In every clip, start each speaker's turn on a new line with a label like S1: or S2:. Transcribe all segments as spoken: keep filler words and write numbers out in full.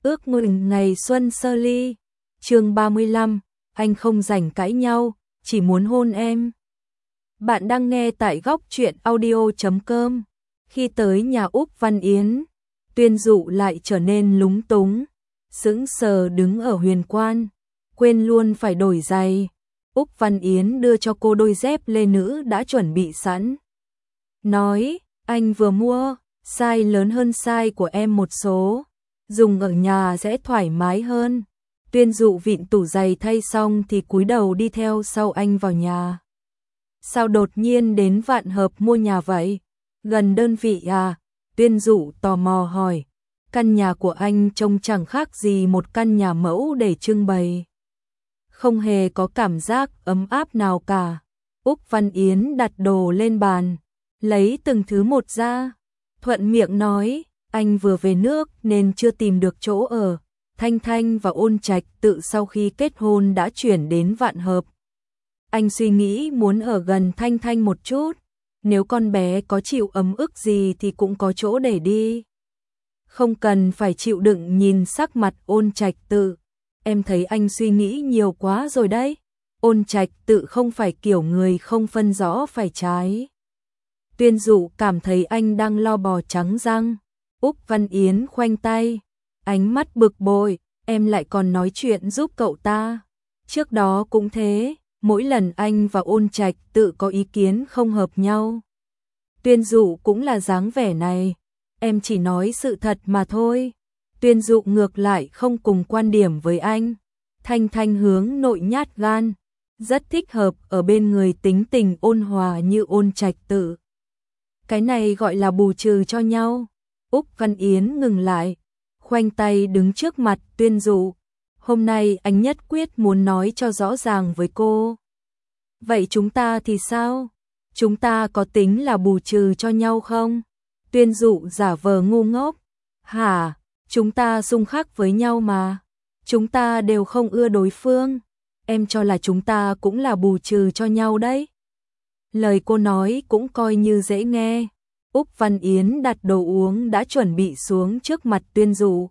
S1: Ước mừng ngày xuân sơ ly. Chương ba mươi lăm, anh không rảnh cãi nhau, chỉ muốn hôn em. Bạn đang nghe tại góc truyện audio chấm com. Khi tới nhà Úc Văn Yến, Tuyên Dụ lại trở nên lúng túng, sững sờ đứng ở huyền quan, quên luôn phải đổi giày. Úc Văn Yến đưa cho cô đôi dép lê nữ đã chuẩn bị sẵn. Nói, anh vừa mua, size lớn hơn size của em một số, dùng ở nhà sẽ thoải mái hơn. Tuyên Dụ vịn tủ giày thay xong thì cúi đầu đi theo sau anh vào nhà. Sao đột nhiên đến Vạn Hợp mua nhà vậy? Gần đơn vị à? Tuyên Dụ tò mò hỏi. Căn nhà của anh trông chẳng khác gì một căn nhà mẫu để trưng bày, không hề có cảm giác ấm áp nào cả. Úc Văn Yến đặt đồ lên bàn, lấy từng thứ một ra, thuận miệng nói, anh vừa về nước nên chưa tìm được chỗ ở. Thanh Thanh và Ôn Trạch tự sau khi kết hôn đã chuyển đến Vạn Hợp. Anh suy nghĩ muốn ở gần Thanh Thanh một chút, nếu con bé có chịu ấm ức gì thì cũng có chỗ để đi, không cần phải chịu đựng nhìn sắc mặt Ôn Trạch tự. Em thấy anh suy nghĩ nhiều quá rồi đấy. Ôn Trạch tự không phải kiểu người không phân rõ phải trái. Tuyên Dụ cảm thấy anh đang lo bò trắng răng. Úc Văn Yến khoanh tay, ánh mắt bực bội, em lại còn nói chuyện giúp cậu ta. Trước đó cũng thế, mỗi lần anh và Ôn Trạch tự có ý kiến không hợp nhau, Tuyên Dụ cũng là dáng vẻ này. Em chỉ nói sự thật mà thôi. Tuyên Dụ ngược lại không cùng quan điểm với anh. Thanh Thanh hướng nội nhát gan, rất thích hợp ở bên người tính tình ôn hòa như Ôn Trạch tự. Cái này gọi là bù trừ cho nhau. Úc Văn Yến ngừng lại, khoanh tay đứng trước mặt Tuyên Dụ. Hôm nay anh nhất quyết muốn nói cho rõ ràng với cô. Vậy chúng ta thì sao? Chúng ta có tính là bù trừ cho nhau không? Tuyên Dụ giả vờ ngu ngốc. Hả? Chúng ta xung khắc với nhau mà. Chúng ta đều không ưa đối phương. Em cho là chúng ta cũng là bù trừ cho nhau đấy. Lời cô nói cũng coi như dễ nghe. Úc Văn Yến đặt đồ uống đã chuẩn bị xuống trước mặt Tuyên Dụ.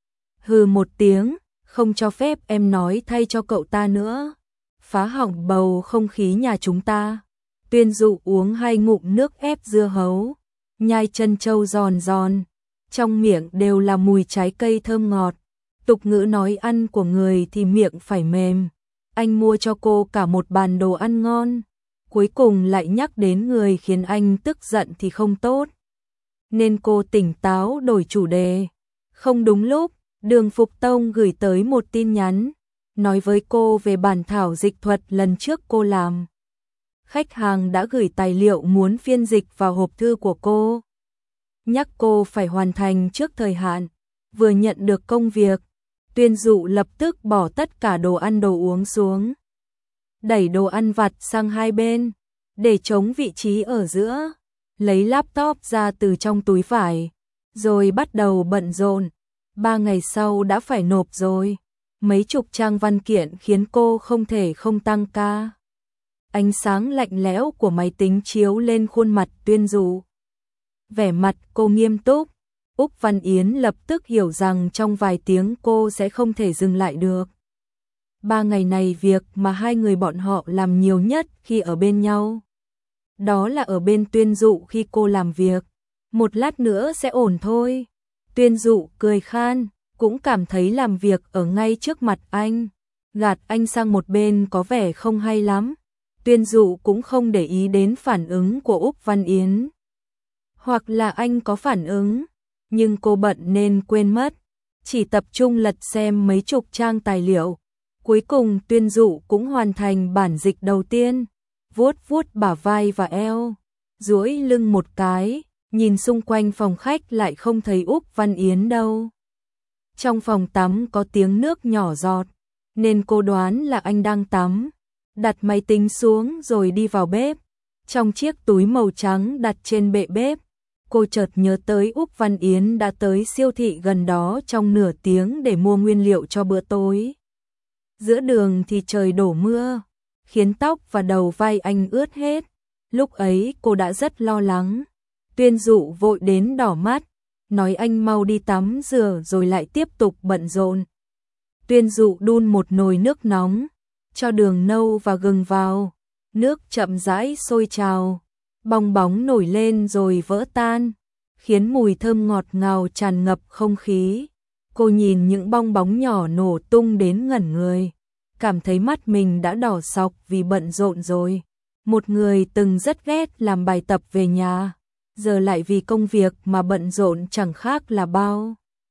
S1: Hừ một tiếng, không cho phép em nói thay cho cậu ta nữa. Phá hỏng bầu không khí nhà chúng ta. Tuyên Dụ uống hai ngụm nước ép dưa hấu, nhai chân trâu giòn giòn, trong miệng đều là mùi trái cây thơm ngọt. Tục ngữ nói ăn của người thì miệng phải mềm. Anh mua cho cô cả một bàn đồ ăn ngon, cuối cùng lại nhắc đến người khiến anh tức giận thì không tốt, nên cô tỉnh táo đổi chủ đề. Không đúng lúc, Đường Phục Tông gửi tới một tin nhắn, nói với cô về bản thảo dịch thuật lần trước cô làm. Khách hàng đã gửi tài liệu muốn phiên dịch vào hộp thư của cô, nhắc cô phải hoàn thành trước thời hạn. Vừa nhận được công việc, Tuyên Dụ lập tức bỏ tất cả đồ ăn đồ uống xuống, đẩy đồ ăn vặt sang hai bên, để trống vị trí ở giữa, lấy laptop ra từ trong túi vải, rồi bắt đầu bận rộn. Ba ngày sau đã phải nộp rồi, mấy chục trang văn kiện khiến cô không thể không tăng ca. Ánh sáng lạnh lẽo của máy tính chiếu lên khuôn mặt Tuyên Dụ. Vẻ mặt cô nghiêm túc. Úc Văn Yến lập tức hiểu rằng trong vài tiếng cô sẽ không thể dừng lại được. Ba ngày này việc mà hai người bọn họ làm nhiều nhất khi ở bên nhau, đó là ở bên Tuyên Dụ khi cô làm việc. Một lát nữa sẽ ổn thôi. Tuyên Dụ cười khan, cũng cảm thấy làm việc ở ngay trước mặt anh, gạt anh sang một bên có vẻ không hay lắm. Tuyên Dụ cũng không để ý đến phản ứng của Úc Văn Yến. Hoặc là anh có phản ứng, nhưng cô bận nên quên mất, chỉ tập trung lật xem mấy chục trang tài liệu. Cuối cùng Tuyên Dụ cũng hoàn thành bản dịch đầu tiên, vuốt vuốt bả vai và eo, duỗi lưng một cái, nhìn xung quanh phòng khách lại không thấy Úc Văn Yến đâu. Trong phòng tắm có tiếng nước nhỏ giọt, nên cô đoán là anh đang tắm. Đặt máy tính xuống rồi đi vào bếp. Trong chiếc túi màu trắng đặt trên bệ bếp, cô chợt nhớ tới Úc Văn Yến đã tới siêu thị gần đó trong nửa tiếng để mua nguyên liệu cho bữa tối. Giữa đường thì trời đổ mưa, khiến tóc và đầu vai anh ướt hết. Lúc ấy cô đã rất lo lắng. Tuyên Dụ vội đến đỏ mắt, nói anh mau đi tắm rửa rồi lại tiếp tục bận rộn. Tuyên Dụ đun một nồi nước nóng, cho đường nâu và gừng vào, nước chậm rãi sôi trào, bong bóng nổi lên rồi vỡ tan, khiến mùi thơm ngọt ngào tràn ngập không khí. Cô nhìn những bong bóng nhỏ nổ tung đến ngẩn người, cảm thấy mắt mình đã đỏ sọc vì bận rộn rồi. Một người từng rất ghét làm bài tập về nhà, giờ lại vì công việc mà bận rộn chẳng khác là bao.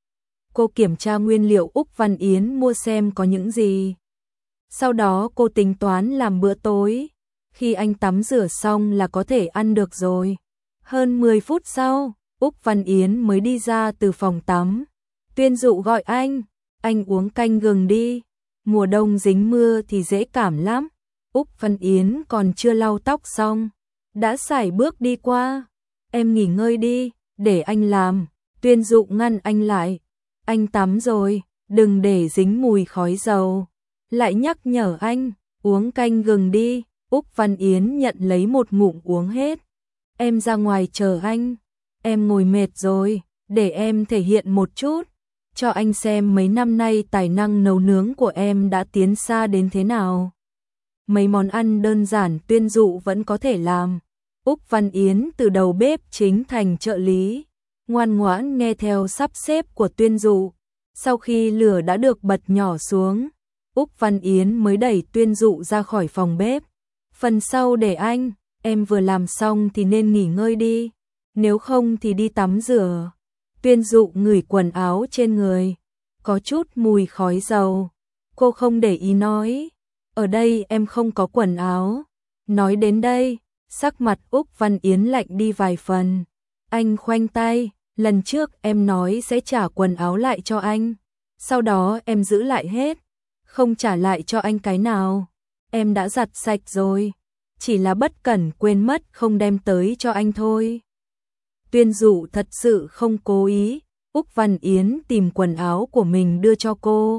S1: Cô kiểm tra nguyên liệu Úc Văn Yến mua xem có những gì. Sau đó cô tính toán làm bữa tối, khi anh tắm rửa xong là có thể ăn được rồi. Hơn mười phút sau, Úc Văn Yến mới đi ra từ phòng tắm. Tuyên Dụ gọi anh, anh uống canh gừng đi, mùa đông dính mưa thì dễ cảm lắm. Úc Văn Yến còn chưa lau tóc xong, đã sải bước đi qua. Em nghỉ ngơi đi, để anh làm. Tuyên Dụ ngăn anh lại. Anh tắm rồi, đừng để dính mùi khói dầu. Lại nhắc nhở anh, uống canh gừng đi. Úc Văn Yến nhận lấy một ngụm uống hết. Em ra ngoài chờ anh. Em ngồi mệt rồi, để em thể hiện một chút. Cho anh xem mấy năm nay tài năng nấu nướng của em đã tiến xa đến thế nào. Mấy món ăn đơn giản Tuyên Dụ vẫn có thể làm. Úc Văn Yến từ đầu bếp chính thành trợ lý, ngoan ngoãn nghe theo sắp xếp của Tuyên Dụ. Sau khi lửa đã được bật nhỏ xuống, Úc Văn Yến mới đẩy Tuyên Dụ ra khỏi phòng bếp. Phần sau để anh, em vừa làm xong thì nên nghỉ ngơi đi, nếu không thì đi tắm rửa. Tuyên Dụ ngửi quần áo trên người, có chút mùi khói dầu. Cô không để ý nói, ở đây em không có quần áo. Nói đến đây, sắc mặt Úc Văn Yến lạnh đi vài phần. Anh khoanh tay, lần trước em nói sẽ trả quần áo lại cho anh, sau đó em giữ lại hết, không trả lại cho anh cái nào. Em đã giặt sạch rồi, chỉ là bất cẩn quên mất không đem tới cho anh thôi. Tuyên Dụ thật sự không cố ý. Úc Văn Yến tìm quần áo của mình đưa cho cô.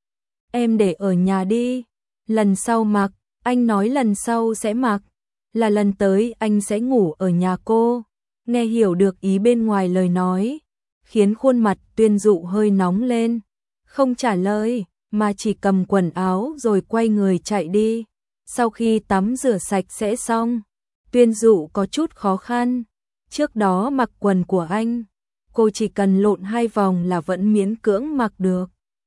S1: Em để ở nhà đi, lần sau mặc. Anh nói lần sau sẽ mặc, là lần tới anh sẽ ngủ ở nhà cô. Nghe hiểu được ý bên ngoài lời nói, khiến khuôn mặt Tuyên Dụ hơi nóng lên. Không trả lời, mà chỉ cầm quần áo rồi quay người chạy đi. Sau khi tắm rửa sạch sẽ xong, Tuyên Dụ có chút khó khăn. Trước đó mặc quần của anh, cô chỉ cần lộn hai vòng là vẫn miễn cưỡng mặc được.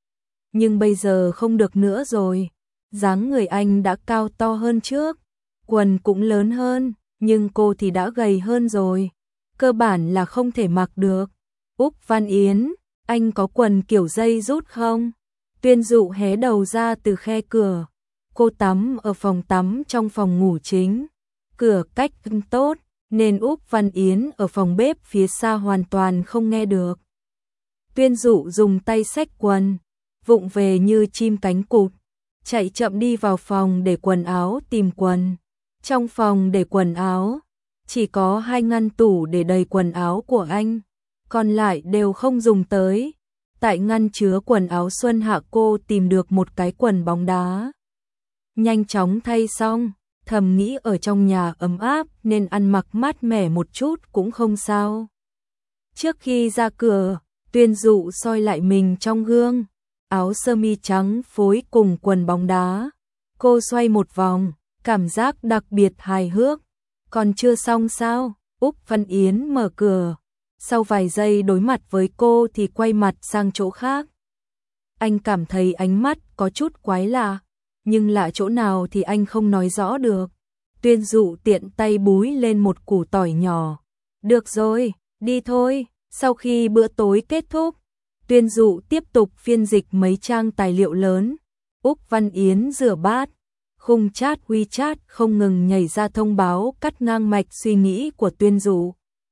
S1: Nhưng bây giờ không được nữa rồi. Dáng người anh đã cao to hơn trước, quần cũng lớn hơn, nhưng cô thì đã gầy hơn rồi. Cơ bản là không thể mặc được. Úc Văn Yến, anh có quần kiểu dây rút không? Tuyên Dụ hé đầu ra từ khe cửa. Cô tắm ở phòng tắm trong phòng ngủ chính. Cửa cách tốt, nên Úc Văn Yến ở phòng bếp phía xa hoàn toàn không nghe được. Tuyên Dụ dùng tay xách quần, vụng về như chim cánh cụt, chạy chậm đi vào phòng để quần áo tìm quần. Trong phòng để quần áo, chỉ có hai ngăn tủ để đầy quần áo của anh, còn lại đều không dùng tới. Tại ngăn chứa quần áo xuân hạ cô tìm được một cái quần bóng đá. Nhanh chóng thay xong, thầm nghĩ ở trong nhà ấm áp nên ăn mặc mát mẻ một chút cũng không sao. Trước khi ra cửa, Tuyên Dụ soi lại mình trong gương, áo sơ mi trắng phối cùng quần bóng đá. Cô xoay một vòng, cảm giác đặc biệt hài hước. Còn chưa xong sao? Úc Văn Yến mở cửa. Sau vài giây đối mặt với cô thì quay mặt sang chỗ khác. Anh cảm thấy ánh mắt có chút quái lạ, nhưng lạ chỗ nào thì anh không nói rõ được. Tuyên Dụ tiện tay búi lên một củ tỏi nhỏ. Được rồi, đi thôi. Sau khi bữa tối kết thúc, Tuyên Dụ tiếp tục phiên dịch mấy trang tài liệu lớn. Úc Văn Yến rửa bát. Khung chat WeChat không ngừng nhảy ra thông báo cắt ngang mạch suy nghĩ của Tuyên Dụ.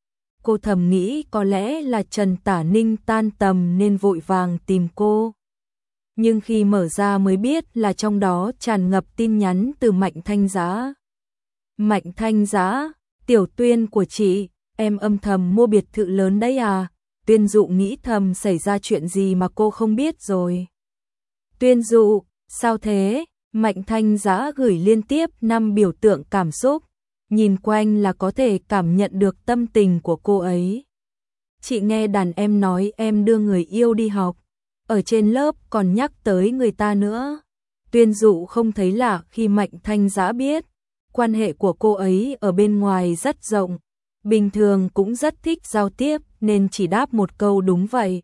S1: Cô thầm nghĩ có lẽ là Trần Tả Ninh tan tầm nên vội vàng tìm cô. Nhưng khi mở ra mới biết là trong đó tràn ngập tin nhắn từ Mạnh Thanh Giá. Mạnh Thanh Giá, tiểu Tuyên của chị, em âm thầm mua biệt thự lớn đấy à? Tuyên Dụ nghĩ thầm xảy ra chuyện gì mà cô không biết rồi. Tuyên Dụ, sao thế? Mạnh Thanh Giá gửi liên tiếp năm biểu tượng cảm xúc, nhìn quanh là có thể cảm nhận được tâm tình của cô ấy. Chị nghe đàn em nói em đưa người yêu đi học, ở trên lớp còn nhắc tới người ta nữa. Tuyên Dụ không thấy lạ khi Mạnh Thanh Dã biết, quan hệ của cô ấy ở bên ngoài rất rộng, bình thường cũng rất thích giao tiếp nên chỉ đáp một câu đúng vậy.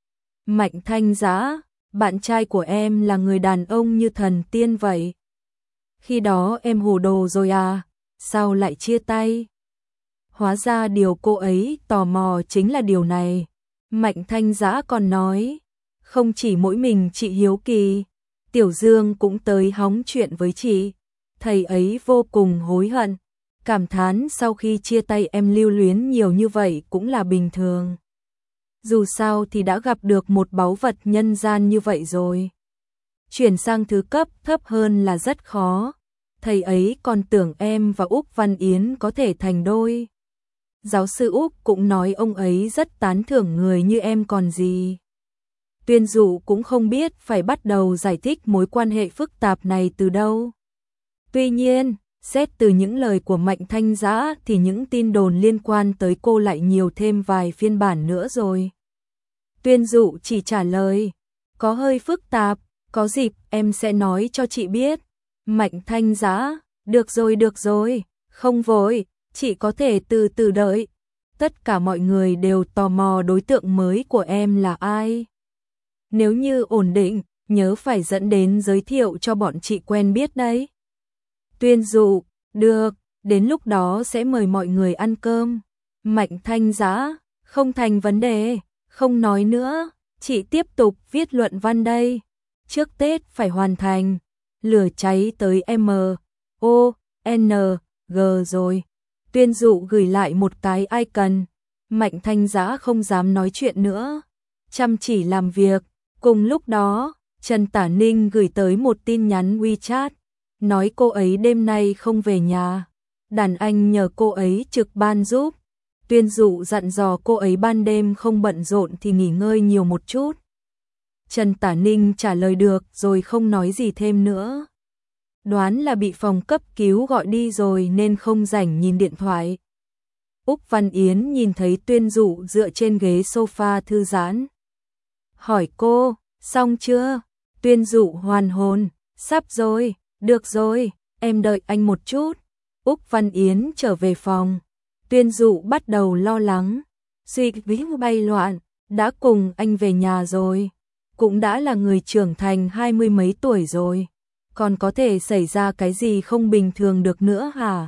S1: Mạnh Thanh Dã, bạn trai của em là người đàn ông như thần tiên vậy. Khi đó em hồ đồ rồi à, sao lại chia tay? Hóa ra điều cô ấy tò mò chính là điều này. Mạnh Thanh Dã còn nói, không chỉ mỗi mình chị hiếu kỳ, Tiểu Dương cũng tới hóng chuyện với chị. Thầy ấy vô cùng hối hận, cảm thán sau khi chia tay em lưu luyến nhiều như vậy cũng là bình thường. Dù sao thì đã gặp được một báu vật nhân gian như vậy rồi. Chuyển sang thứ cấp thấp hơn là rất khó. Thầy ấy còn tưởng em và Úc Văn Yến có thể thành đôi. Giáo sư Úc cũng nói ông ấy rất tán thưởng người như em còn gì. Tuyên Dụ cũng không biết phải bắt đầu giải thích mối quan hệ phức tạp này từ đâu. Tuy nhiên, xét từ những lời của Mạnh Thanh Dã thì những tin đồn liên quan tới cô lại nhiều thêm vài phiên bản nữa rồi. Tuyên Dụ chỉ trả lời, có hơi phức tạp, có dịp em sẽ nói cho chị biết. Mạnh Thanh Dã, được rồi được rồi, không vội, chị có thể từ từ đợi. Tất cả mọi người đều tò mò đối tượng mới của em là ai. Nếu như ổn định, nhớ phải dẫn đến giới thiệu cho bọn chị quen biết đấy. Tuyên Dụ, được, đến lúc đó sẽ mời mọi người ăn cơm. Mạnh Thanh Dã, không thành vấn đề, không nói nữa, chị tiếp tục viết luận văn đây. Trước Tết phải hoàn thành, lửa cháy tới M, O, N, G rồi. Tuyên Dụ gửi lại một cái icon, Mạnh Thanh Dã không dám nói chuyện nữa, chăm chỉ làm việc. Cùng lúc đó, Trần Tả Ninh gửi tới một tin nhắn WeChat, nói cô ấy đêm nay không về nhà, đàn anh nhờ cô ấy trực ban giúp. Tuyên Dụ dặn dò cô ấy ban đêm không bận rộn thì nghỉ ngơi nhiều một chút. Trần Tả Ninh trả lời được rồi không nói gì thêm nữa. Đoán là bị phòng cấp cứu gọi đi rồi nên không rảnh nhìn điện thoại. Úc Văn Yến nhìn thấy Tuyên Dụ dựa trên ghế sofa thư giãn. Hỏi cô, xong chưa? Tuyên Dụ hoàn hồn, sắp rồi, được rồi, em đợi anh một chút. Úc Văn Yến trở về phòng. Tuyên Dụ bắt đầu lo lắng, suy nghĩ bay loạn, đã cùng anh về nhà rồi, cũng đã là người trưởng thành hai mươi mấy tuổi rồi, còn có thể xảy ra cái gì không bình thường được nữa hả?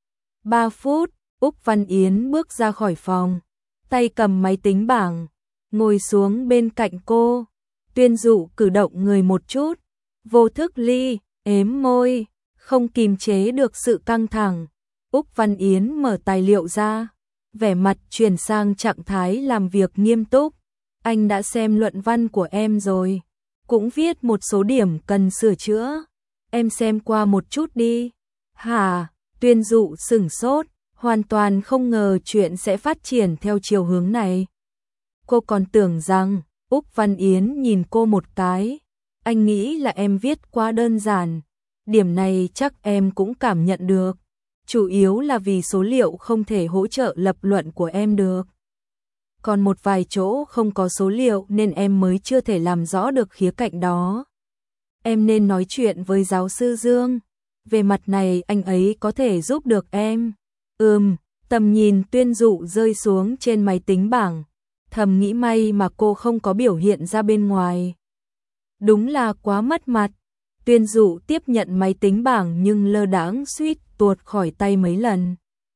S1: Ba phút, Úc Văn Yến bước ra khỏi phòng, tay cầm máy tính bảng, ngồi xuống bên cạnh cô. Tuyên Dụ cử động người một chút, vô thức ly, ếm môi, không kìm chế được sự căng thẳng. Úc Văn Yến mở tài liệu ra, vẻ mặt chuyển sang trạng thái làm việc nghiêm túc. Anh đã xem luận văn của em rồi, cũng viết một số điểm cần sửa chữa. Em xem qua một chút đi. Hả? Tuyên Dụ sửng sốt, hoàn toàn không ngờ chuyện sẽ phát triển theo chiều hướng này. Cô còn tưởng rằng, Úc Văn Yến nhìn cô một cái, anh nghĩ là em viết quá đơn giản. Điểm này chắc em cũng cảm nhận được. Chủ yếu là vì số liệu không thể hỗ trợ lập luận của em được. Còn một vài chỗ không có số liệu nên em mới chưa thể làm rõ được khía cạnh đó. Em nên nói chuyện với giáo sư Dương. Về mặt này anh ấy có thể giúp được em. Ừm, tầm nhìn Tuyên Dụ rơi xuống trên máy tính bảng. Thầm nghĩ may mà cô không có biểu hiện ra bên ngoài. Đúng là quá mất mặt. Tuyên Dụ tiếp nhận máy tính bảng nhưng lơ đãng suýt tuột khỏi tay mấy lần.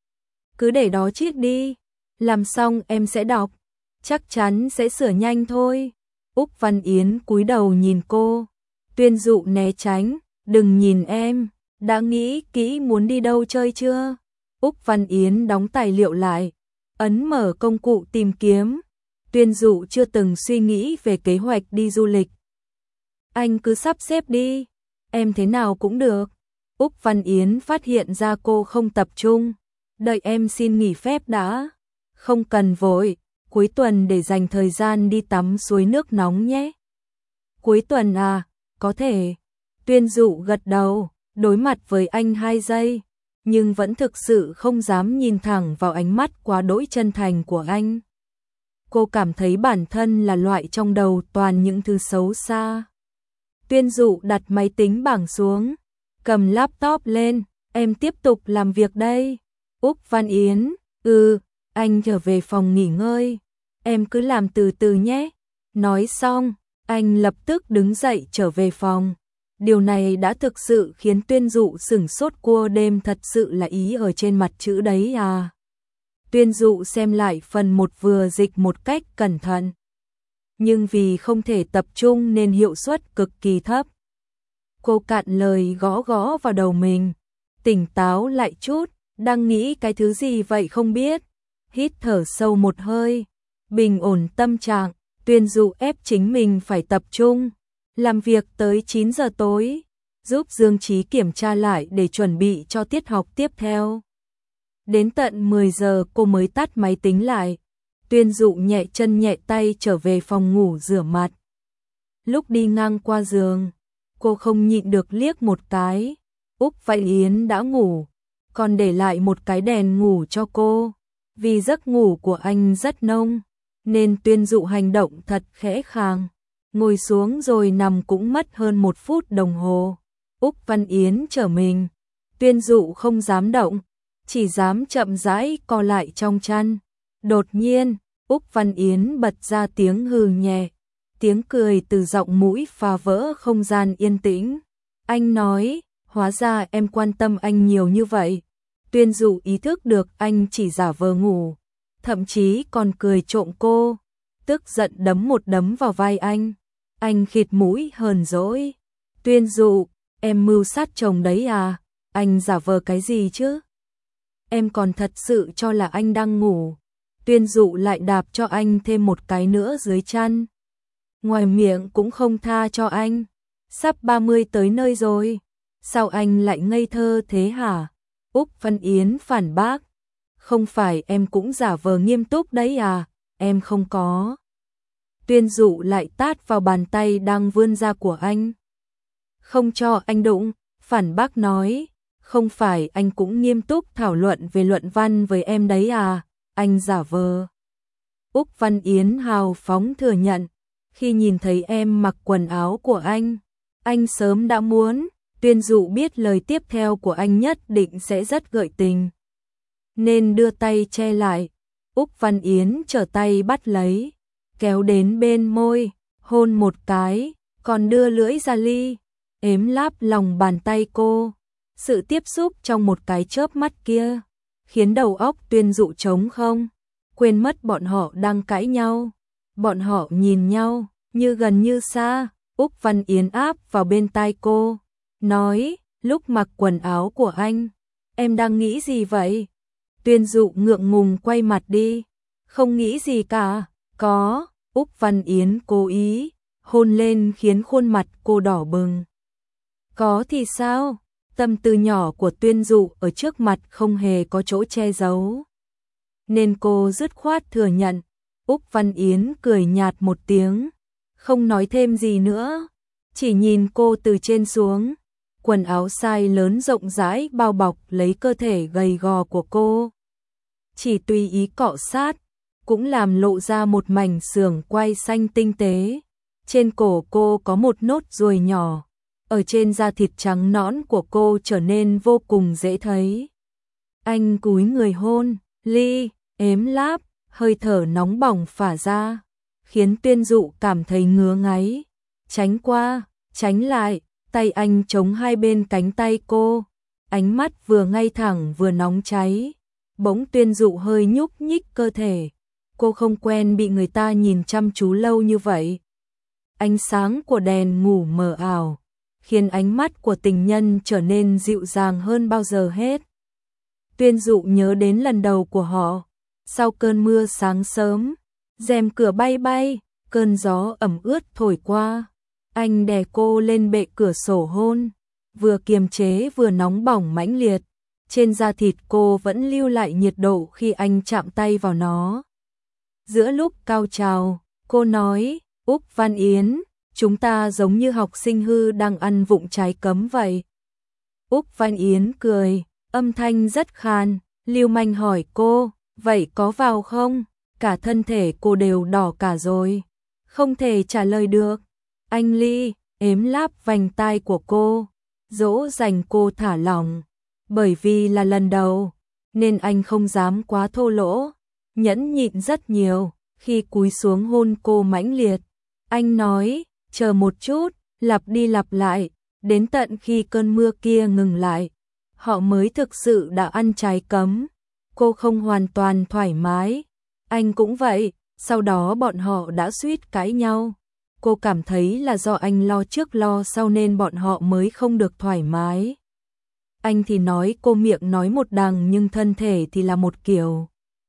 S1: Cứ để đó chiếc đi, làm xong em sẽ đọc, chắc chắn sẽ sửa nhanh thôi. Úc Văn Yến cúi đầu nhìn cô. Tuyên Dụ né tránh, đừng nhìn em, đã nghĩ kỹ muốn đi đâu chơi chưa? Úc Văn Yến đóng tài liệu lại, ấn mở công cụ tìm kiếm. Tuyên Dụ chưa từng suy nghĩ về kế hoạch đi du lịch. Anh cứ sắp xếp đi, em thế nào cũng được. Úc Văn Yến phát hiện ra cô không tập trung, đợi em xin nghỉ phép đã. Không cần vội, cuối tuần để dành thời gian đi tắm suối nước nóng nhé. Cuối tuần à, có thể. Tuyên Dụ gật đầu, đối mặt với anh hai giây, nhưng vẫn thực sự không dám nhìn thẳng vào ánh mắt quá đỗi chân thành của anh. Cô cảm thấy bản thân là loại trong đầu toàn những thứ xấu xa. Tuyên Dụ đặt máy tính bảng xuống, cầm laptop lên, em tiếp tục làm việc đây. Úc Văn Yến, ừ, anh trở về phòng nghỉ ngơi, em cứ làm từ từ nhé. Nói xong, anh lập tức đứng dậy trở về phòng. Điều này đã thực sự khiến Tuyên Dụ sửng sốt, cua đêm thật sự là ý ở trên mặt chữ đấy à. Tuyên Dụ xem lại phần một vừa dịch một cách cẩn thận. Nhưng vì không thể tập trung nên hiệu suất cực kỳ thấp. Cô cạn lời gõ gõ vào đầu mình. Tỉnh táo lại chút, đang nghĩ cái thứ gì vậy không biết. Hít thở sâu một hơi, bình ổn tâm trạng, Tuyên Dụ ép chính mình phải tập trung. Làm việc tới chín giờ tối, giúp Dương Chí kiểm tra lại để chuẩn bị cho tiết học tiếp theo. Đến tận mười giờ cô mới tắt máy tính lại. Tuyên Dụ nhẹ chân nhẹ tay trở về phòng ngủ rửa mặt. Lúc đi ngang qua giường, cô không nhịn được liếc một cái. Úc Văn Yến đã ngủ, còn để lại một cái đèn ngủ cho cô. Vì giấc ngủ của anh rất nông, nên Tuyên Dụ hành động thật khẽ khàng. Ngồi xuống rồi nằm cũng mất hơn một phút đồng hồ. Úc Văn Yến trở mình, Tuyên Dụ không dám động, chỉ dám chậm rãi co lại trong chăn. Đột nhiên, Úc Văn Yến bật ra tiếng hừ nhẹ, tiếng cười từ giọng mũi phá vỡ không gian yên tĩnh. Anh nói, hóa ra em quan tâm anh nhiều như vậy. Tuyên Dụ ý thức được anh chỉ giả vờ ngủ, thậm chí còn cười trộm cô, tức giận đấm một đấm vào vai anh. Anh khịt mũi hờn dỗi. Tuyên Dụ, em mưu sát chồng đấy à? Anh giả vờ cái gì chứ? Em còn thật sự cho là anh đang ngủ. Tuyên Dụ lại đạp cho anh thêm một cái nữa dưới chân. Ngoài miệng cũng không tha cho anh. Sắp ba mươi tới nơi rồi, sao anh lại ngây thơ thế hả? Úc Văn Yến phản bác. Không phải em cũng giả vờ nghiêm túc đấy à? Em không có. Tuyên Dụ lại tát vào bàn tay đang vươn ra của anh. Không cho anh đụng, phản bác nói. Không phải anh cũng nghiêm túc thảo luận về luận văn với em đấy à? Anh giả vờ. Úc Văn Yến hào phóng thừa nhận. Khi nhìn thấy em mặc quần áo của anh, anh sớm đã muốn. Tuyên Dụ biết lời tiếp theo của anh nhất định sẽ rất gợi tình, nên đưa tay che lại. Úc Văn Yến trở tay bắt lấy, kéo đến bên môi, hôn một cái, còn đưa lưỡi ra ly, ếm láp lòng bàn tay cô. Sự tiếp xúc trong một cái chớp mắt kia, khiến đầu óc Tuyên Dụ trống không, quên mất bọn họ đang cãi nhau. Bọn họ nhìn nhau, như gần như xa. Úc Văn Yến áp vào bên tai cô, nói, lúc mặc quần áo của anh, em đang nghĩ gì vậy? Tuyên Dụ ngượng ngùng quay mặt đi, không nghĩ gì cả. Có. Úc Văn Yến cố ý hôn lên khiến khuôn mặt cô đỏ bừng. Có thì sao? Tâm tư nhỏ của Tuyên Dụ ở trước mặt không hề có chỗ che giấu, nên cô dứt khoát thừa nhận. Úc Văn Yến cười nhạt một tiếng, không nói thêm gì nữa, chỉ nhìn cô từ trên xuống. Quần áo size lớn rộng rãi bao bọc lấy cơ thể gầy gò của cô, chỉ tùy ý cọ sát, cũng làm lộ ra một mảnh xưởng quai xanh tinh tế. Trên cổ cô có một nốt ruồi nhỏ, ở trên da thịt trắng nõn của cô trở nên vô cùng dễ thấy. Anh cúi người hôn, ly, ếm láp, hơi thở nóng bỏng phả ra, khiến Tuyên Dụ cảm thấy ngứa ngáy. Tránh qua, tránh lại, tay anh chống hai bên cánh tay cô, ánh mắt vừa ngay thẳng vừa nóng cháy. Bỗng Tuyên Dụ hơi nhúc nhích cơ thể, cô không quen bị người ta nhìn chăm chú lâu như vậy. Ánh sáng của đèn ngủ mờ ảo, khiến ánh mắt của tình nhân trở nên dịu dàng hơn bao giờ hết. Tuyên Dụ nhớ đến lần đầu của họ, sau cơn mưa sáng sớm, rèm cửa bay bay, cơn gió ẩm ướt thổi qua. Anh đè cô lên bệ cửa sổ hôn, vừa kiềm chế vừa nóng bỏng mãnh liệt. Trên da thịt cô vẫn lưu lại nhiệt độ khi anh chạm tay vào nó. Giữa lúc cao trào, cô nói, Úc Văn Yến, chúng ta giống như học sinh hư đang ăn vụng trái cấm vậy. Úc Văn Yến cười, âm thanh rất khan, lưu manh hỏi cô, vậy có vào không? cả thân thể cô đều đỏ cả rồi, không thể trả lời được. Anh Ly ếm láp vành tai của cô, dỗ dành cô thả lỏng, bởi vì là lần đầu nên anh không dám quá thô lỗ, nhẫn nhịn rất nhiều. Khi cúi xuống hôn cô mãnh liệt, anh nói, chờ một chút, lặp đi lặp lại, đến tận khi cơn mưa kia ngừng lại, họ mới thực sự đã ăn trái cấm. Cô không hoàn toàn thoải mái, anh cũng vậy, sau đó bọn họ đã suýt cãi nhau. Cô cảm thấy là do anh lo trước lo sau nên bọn họ mới không được thoải mái. Anh thì nói cô miệng nói một đằng nhưng thân thể thì là một kiểu,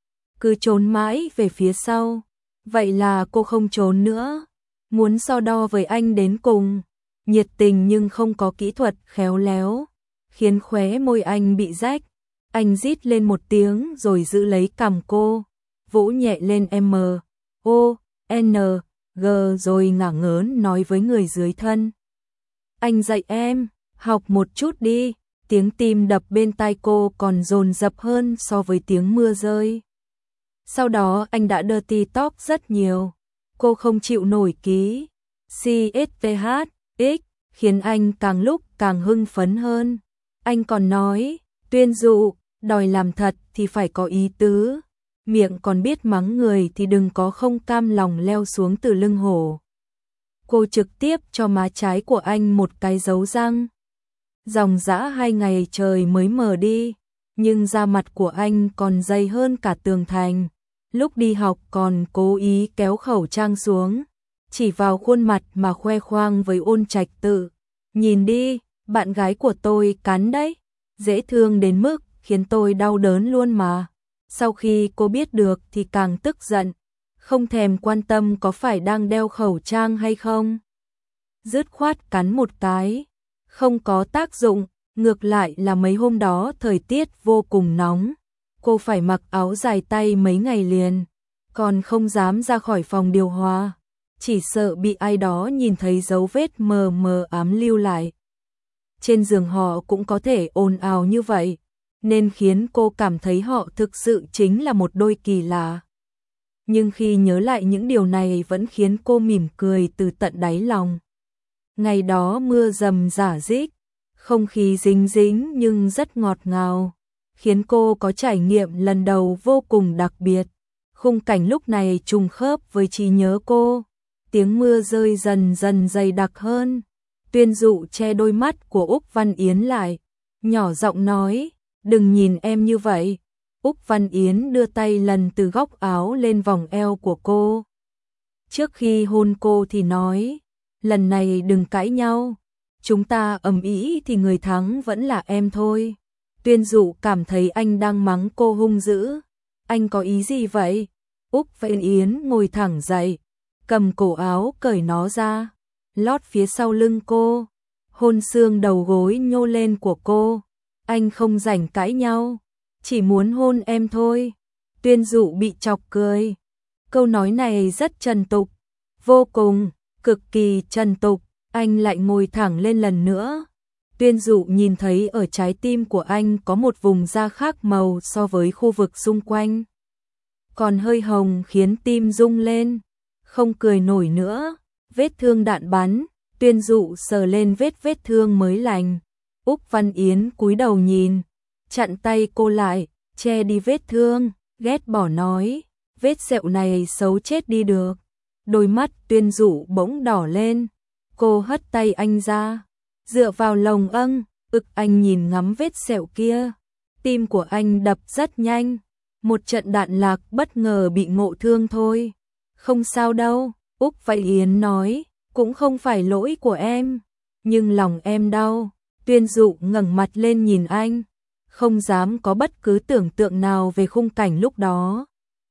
S1: cứ trốn mãi về phía sau. Vậy là cô không trốn nữa, muốn so đo với anh đến cùng, nhiệt tình nhưng không có kỹ thuật khéo léo, khiến khóe môi anh bị rách. Anh rít lên một tiếng rồi giữ lấy cằm cô, vỗ nhẹ lên M, O, N, G rồi ngả ngớn nói với người dưới thân. Anh dạy em, học một chút đi. Tiếng tim đập bên tai cô còn dồn dập hơn so với tiếng mưa rơi. Sau đó anh đã dirty talk rất nhiều. Cô không chịu nổi ký C S T H X, khiến anh càng lúc càng hưng phấn hơn. Anh còn nói, Tuyên Dụ, đòi làm thật thì phải có ý tứ, miệng còn biết mắng người thì đừng có không cam lòng leo xuống từ lưng hổ. Cô trực tiếp cho má trái của anh một cái dấu răng. Dòng dã hai ngày trời mới mờ đi, nhưng da mặt của anh còn dày hơn cả tường thành. Lúc đi học còn cố ý kéo khẩu trang xuống, chỉ vào khuôn mặt mà khoe khoang với Ôn Trạch Tự. Nhìn đi, bạn gái của tôi cắn đấy, dễ thương đến mức khiến tôi đau đớn luôn mà. Sau khi cô biết được thì càng tức giận, không thèm quan tâm có phải đang đeo khẩu trang hay không. Dứt khoát cắn một cái, không có tác dụng, ngược lại là mấy hôm đó thời tiết vô cùng nóng. Cô phải mặc áo dài tay mấy ngày liền, còn không dám ra khỏi phòng điều hòa, chỉ sợ bị ai đó nhìn thấy dấu vết mờ mờ ám lưu lại. Trên giường họ cũng có thể ồn ào như vậy, nên khiến cô cảm thấy họ thực sự chính là một đôi kỳ lạ. Nhưng khi nhớ lại những điều này vẫn khiến cô mỉm cười từ tận đáy lòng. Ngày đó mưa rầm rả rích, không khí dính dính nhưng rất ngọt ngào, khiến cô có trải nghiệm lần đầu vô cùng đặc biệt. Khung cảnh lúc này trùng khớp với trí nhớ cô, tiếng mưa rơi dần dần dày đặc hơn. Tuyên Dụ che đôi mắt của Úc Văn Yến lại, nhỏ giọng nói, đừng nhìn em như vậy. Úc Văn Yến đưa tay lần từ góc áo lên vòng eo của cô. Trước khi hôn cô thì nói, lần này đừng cãi nhau, chúng ta ầm ĩ thì người thắng vẫn là em thôi. Tuyên Dụ cảm thấy anh đang mắng cô hung dữ. Anh có ý gì vậy? Úc Văn Yến ngồi thẳng dậy, cầm cổ áo cởi nó ra, lót phía sau lưng cô, hôn xương đầu gối nhô lên của cô. Anh không rảnh cãi nhau, chỉ muốn hôn em thôi. Tuyên Dụ bị chọc cười. Câu nói này rất trần tục, vô cùng, cực kỳ trần tục. Anh lại ngồi thẳng lên lần nữa. Tuyên Dụ nhìn thấy ở trái tim của anh có một vùng da khác màu so với khu vực xung quanh, còn hơi hồng khiến tim rung lên. Không cười nổi nữa, vết thương đạn bắn. Tuyên Dụ sờ lên vết vết thương mới lành. Úc Văn Yến cúi đầu nhìn, chặn tay cô lại, che đi vết thương, ghét bỏ nói, vết sẹo này xấu chết đi được. Đôi mắt Tuyên Dụ bỗng đỏ lên, cô hất tay anh ra, dựa vào lồng âng, ực. Anh nhìn ngắm vết sẹo kia, tim của anh đập rất nhanh. Một trận đạn lạc bất ngờ bị ngộ thương thôi. Không sao đâu, Úc Văn Yến nói, cũng không phải lỗi của em, nhưng lòng em đau. Tuyên Dụ ngẩng mặt lên nhìn anh, không dám có bất cứ tưởng tượng nào về khung cảnh lúc đó,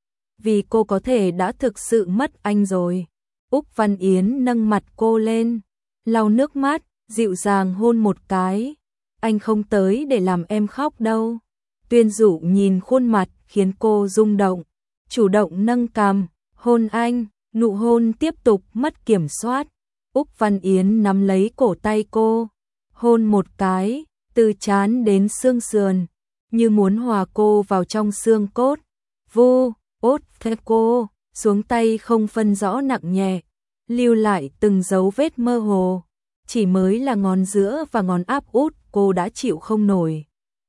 S1: vì cô có thể đã thực sự mất anh rồi. Úc Văn Yến nâng mặt cô lên, lau nước mắt, dịu dàng hôn một cái. Anh không tới để làm em khóc đâu. Tuyên Dụ nhìn khuôn mặt khiến cô rung động, chủ động nâng cằm, hôn anh. Nụ hôn tiếp tục mất kiểm soát. Úc Văn Yến nắm lấy cổ tay cô, hôn một cái, từ trán đến xương sườn, như muốn hòa cô vào trong xương cốt. Vu, ốt thế cô, xuống tay không phân rõ nặng nhẹ, lưu lại từng dấu vết mơ hồ. Chỉ mới là ngón giữa và ngón áp út cô đã chịu không nổi.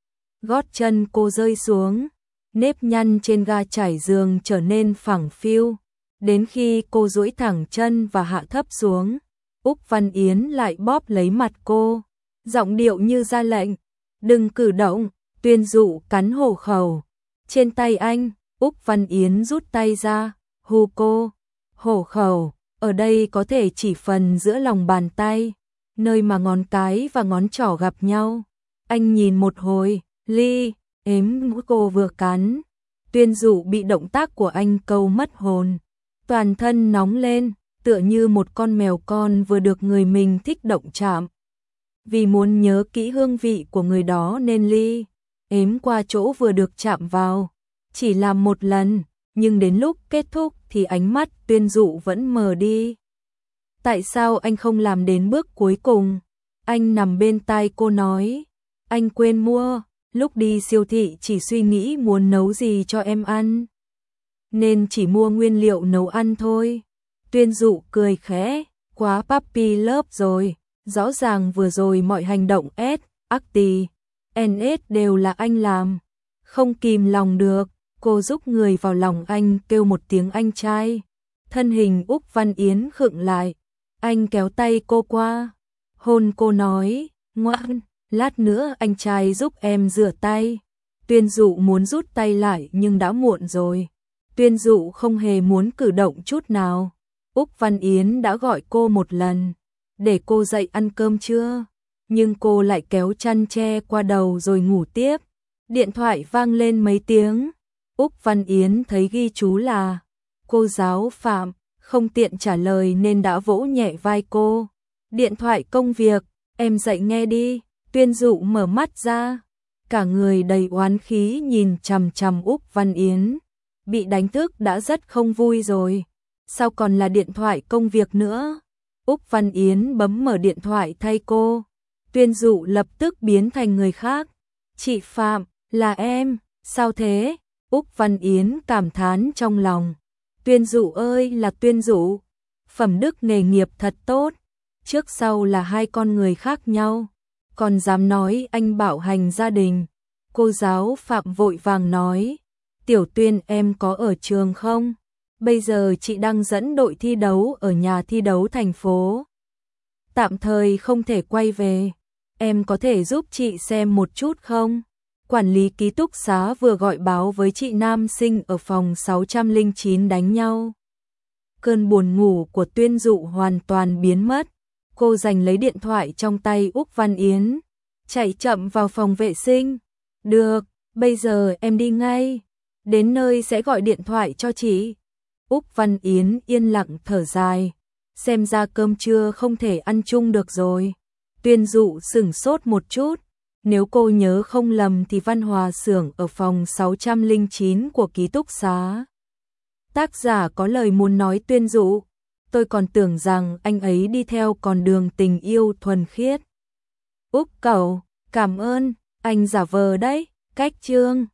S1: Gót chân cô rơi xuống, nếp nhăn trên ga trải giường trở nên phẳng phiu. Đến khi cô duỗi thẳng chân và hạ thấp xuống, Úc Văn Yến lại bóp lấy mặt cô, giọng điệu như ra lệnh, đừng cử động. Tuyên Dụ cắn hổ khẩu. Trên tay anh, Úc Văn Yến rút tay ra, hù cô. Hổ khẩu, ở đây có thể chỉ phần giữa lòng bàn tay, nơi mà ngón cái và ngón trỏ gặp nhau. Anh nhìn một hồi, Ly, ếm mũi cô vừa cắn. Tuyên Dụ bị động tác của anh câu mất hồn. Toàn thân nóng lên, tựa như một con mèo con vừa được người mình thích động chạm. Vì muốn nhớ kỹ hương vị của người đó nên Ly ếm qua chỗ vừa được chạm vào. Chỉ làm một lần, nhưng đến lúc kết thúc thì ánh mắt Tuyên Dụ vẫn mờ đi. Tại sao anh không làm đến bước cuối cùng? Anh nằm bên tai cô nói, anh quên mua, lúc đi siêu thị chỉ suy nghĩ muốn nấu gì cho em ăn, nên chỉ mua nguyên liệu nấu ăn thôi. Tuyên Dụ cười khẽ, quá puppy love rồi, rõ ràng vừa rồi mọi hành động S, acti, en ét đều là anh làm. Không kìm lòng được, cô giúp người vào lòng anh kêu một tiếng anh trai. Thân hình Úc Văn Yến khựng lại, anh kéo tay cô qua, hôn cô nói, ngoan, lát nữa anh trai giúp em rửa tay. Tuyên Dụ muốn rút tay lại nhưng đã muộn rồi. Tuyên Dụ không hề muốn cử động chút nào. Úc Văn Yến đã gọi cô một lần, để cô dậy ăn cơm trưa, nhưng cô lại kéo chăn che qua đầu rồi ngủ tiếp. Điện thoại vang lên mấy tiếng. Úc Văn Yến thấy ghi chú là cô giáo Phạm, không tiện trả lời nên đã vỗ nhẹ vai cô. Điện thoại công việc, em dậy nghe đi. Tuyên Dụ mở mắt ra, cả người đầy oán khí nhìn chằm chằm Úc Văn Yến. Bị đánh thức đã rất không vui rồi, sao còn là điện thoại công việc nữa? Úc Văn Yến bấm mở điện thoại thay cô. Tuyên Dụ lập tức biến thành người khác. Chị Phạm, là em, sao thế? Úc Văn Yến cảm thán trong lòng. Tuyên Dụ ơi là Tuyên Dụ, phẩm đức nghề nghiệp thật tốt, trước sau là hai con người khác nhau, còn dám nói anh bạo hành gia đình. Cô giáo Phạm vội vàng nói, Tiểu Tuyên em có ở trường không? Bây giờ chị đang dẫn đội thi đấu ở nhà thi đấu thành phố, tạm thời không thể quay về, em có thể giúp chị xem một chút không? Quản lý ký túc xá vừa gọi báo với chị nam sinh ở phòng sáu trăm lẻ chín đánh nhau. Cơn buồn ngủ của Tuyên Dụ hoàn toàn biến mất. Cô giành lấy điện thoại trong tay Úc Văn Yến, chạy chậm vào phòng vệ sinh. Được, bây giờ em đi ngay, đến nơi sẽ gọi điện thoại cho chị. Úc Văn Yến yên lặng thở dài, xem ra cơm trưa không thể ăn chung được rồi. Tuyên Dụ sửng sốt một chút, nếu cô nhớ không lầm thì Văn Hòa xưởng ở phòng sáu trăm lẻ chín của ký túc xá. Tác giả có lời muốn nói Tuyên Dụ, tôi còn tưởng rằng anh ấy đi theo con đường tình yêu thuần khiết. Úc cậu, cảm ơn, anh giả vờ đấy, cách chương.